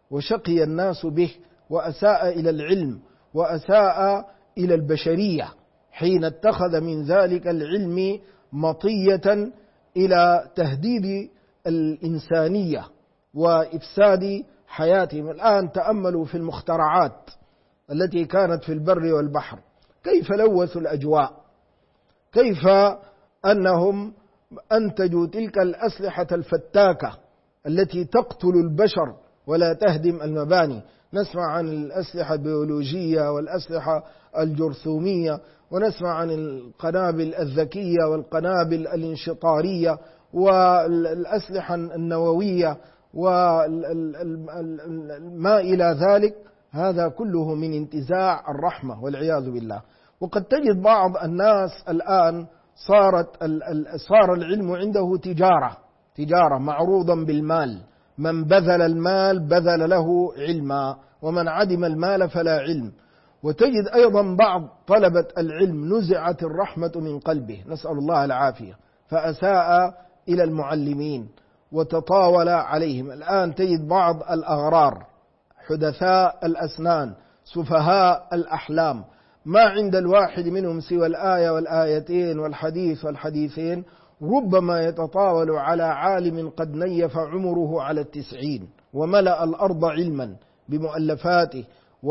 وشقي الناس به، وأساء إلى العلم وأساء إلى البشرية حين اتخذ من ذلك العلم مطية إلى تهديد الإنسانية وإفساد حياتهم. الآن تأملوا في المخترعات التي كانت في البر والبحر، كيف لوثوا الأجواء، كيف أنهم أنتجوا تلك الأسلحة الفتاكة التي تقتل البشر ولا تهدم المباني. نسمع عن الأسلحة البيولوجية والأسلحة الجرثومية، ونسمع عن القنابل الذكية والقنابل الانشطارية والأسلحة النووية وما إلى ذلك. هذا كله من انتزاع الرحمة والعياذ بالله. وقد تجد بعض الناس الآن صار العلم عنده تجارة معروضا بالمال، من بذل المال بذل له علما، ومن عدم المال فلا علم. وتجد أيضا بعض طلبة العلم نزعت الرحمة من قلبه، نسأل الله العافية، فأساء إلى المعلمين وتطاول عليهم. الآن تجد بعض الأغرار حدثاء الأسنان سفهاء الأحلام، ما عند الواحد منهم سوى الآية والآيتين والحديث والحديثين، ربما يتطاول على عالم قد نيف عمره على 90 وملأ الأرض علما بمؤلفاته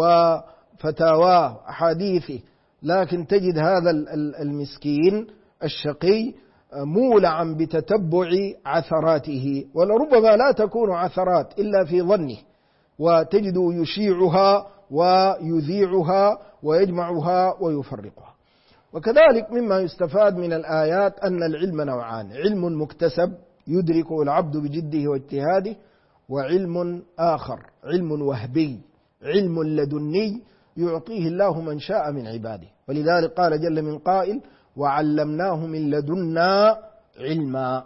وفتاواه أحاديثه، لكن تجد هذا المسكين الشقي مولعا بتتبع عثراته، ولربما لا تكون عثرات إلا في ظنه، وتجد يشيعها ويذيعها ويجمعها ويفرقها. وكذلك مما يستفاد من الآيات أن العلم نوعان: علم مكتسب يدركه العبد بجده واجتهاده، وعلم آخر علم وهبي، علم لدني يعطيه الله من شاء من عباده. ولذلك قال جل من قائل: وعلمناه من لدنا علما.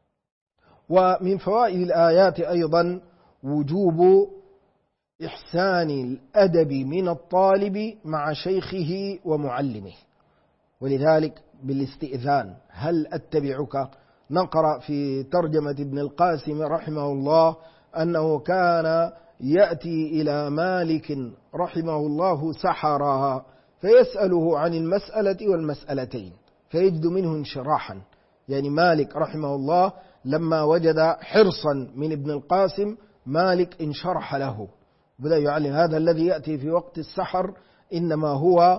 ومن فوائد الآيات أيضا وجوب إحسان الأدب من الطالب مع شيخه ومعلمه، ولذلك بالاستئذان: هل أتبعك؟ نقرأ في ترجمة ابن القاسم رحمه الله أنه كان يأتي إلى مالك رحمه الله سحرا فيسأله عن المسألة والمسألتين فيجد منه انشراحا. يعني مالك رحمه الله لما وجد حرصا من ابن القاسم، مالك انشرح له، بدأ يعلم هذا الذي يأتي في وقت السحر إنما هو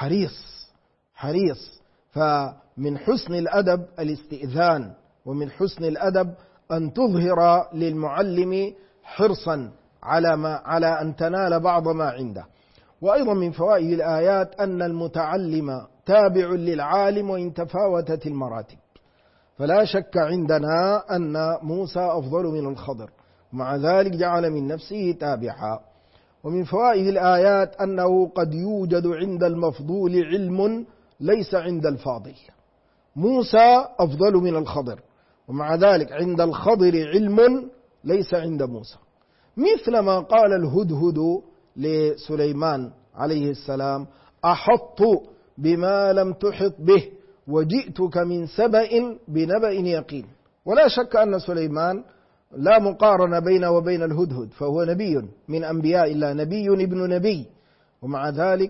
حريص. فمن حسن الأدب الاستئذان، ومن حسن الأدب أن تظهر للمعلم حرصا على أن تنال بعض ما عنده. وأيضا من فوائد الآيات أن المتعلم تابع للعالم وإن تفاوتت المراتب، فلا شك عندنا أن موسى أفضل من الخضر، ومع ذلك جعل من نفسه تابعا. ومن فوائد الآيات أنه قد يوجد عند المفضول علم ليس عند الفاضل. موسى أفضل من الخضر، ومع ذلك عند الخضر علم ليس عند موسى، مثل ما قال الهدهد لسليمان عليه السلام: أحط بما لم تحط به وجئتك من سبأ بنبأ يقين. ولا شك أن سليمان لا مقارنة بينه وبين الهدهد، فهو نبي من أنبياء الله، نبي ابن نبي، ومع ذلك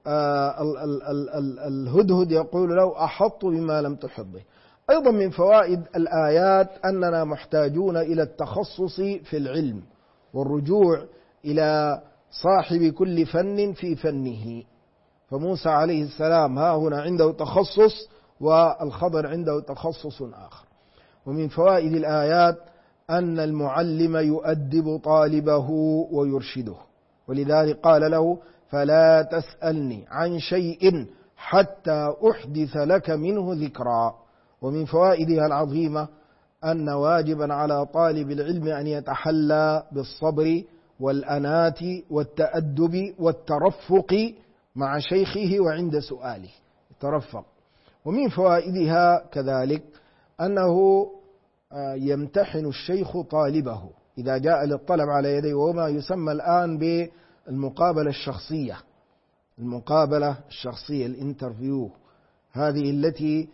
الهدهد يقول له: أحط بما لم تحط به. أيضا من فوائد الآيات أننا محتاجون إلى التخصص في العلم والرجوع إلى صاحب كل فن في فنه. فموسى عليه السلام ها هنا عنده تخصص، والخضر عنده تخصص آخر. ومن فوائد الآيات أن المعلم يؤدب طالبه ويرشده، ولذلك قال له: فلا تسألني عن شيء حتى أحدث لك منه ذكرا. ومن فوائدها العظيمة أن واجبا على طالب العلم أن يتحلى بالصبر والأنات والتأدب والترفق مع شيخه وعند سؤاله يترفق. ومن فوائدها كذلك أنه يمتحن الشيخ طالبه إذا جاء للطلب على يديه، وما يسمى الآن بالمقابلة الشخصية. المقابلة الشخصية، الانترفيو، هذه التي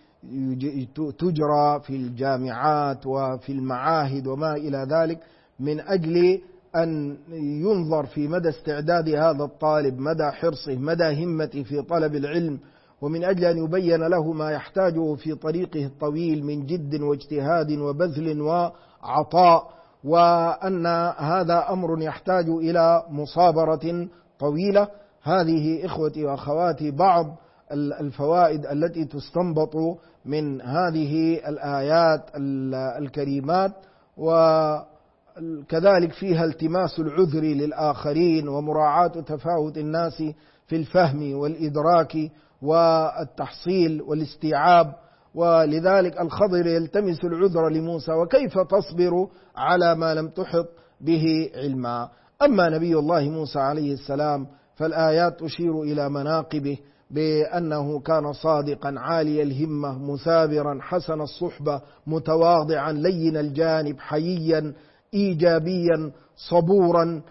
تجرى في الجامعات وفي المعاهد وما إلى ذلك من أجل أن ينظر في مدى استعداد هذا الطالب، مدى حرصه، مدى همته في طلب العلم، ومن أجل أن يبين له ما يحتاجه في طريقه الطويل من جد واجتهاد وبذل وعطاء، وأن هذا أمر يحتاج إلى مصابرة طويلة. هذه إخوتي وأخواتي بعض الفوائد التي تستنبط من هذه الآيات الكريمات، وكذلك فيها التماس العذر للآخرين ومراعاة تفاوت الناس في الفهم والإدراك والتحصيل والاستيعاب. ولذلك الخضر يلتمس العذر لموسى: وكيف تصبر على ما لم تحط به علما. أما نبي الله موسى عليه السلام فالآيات تشير إلى مناقبه بأنه كان صادقا عالي الهمة مثابرا حسن الصحبة متواضعا لين الجانب حييا إيجابيا صبورا،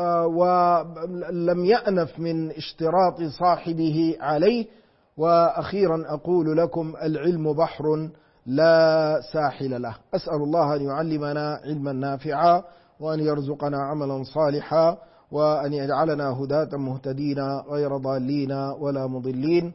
ولم يأنف من اشتراط صاحبه عليه. وأخيرا أقول لكم: العلم بحر لا ساحل له. أسأل الله أن يعلمنا علما نافعا، وأن يرزقنا عملا صالحا، وأن يجعلنا هداة مهتدين غير ضالين ولا مضلين.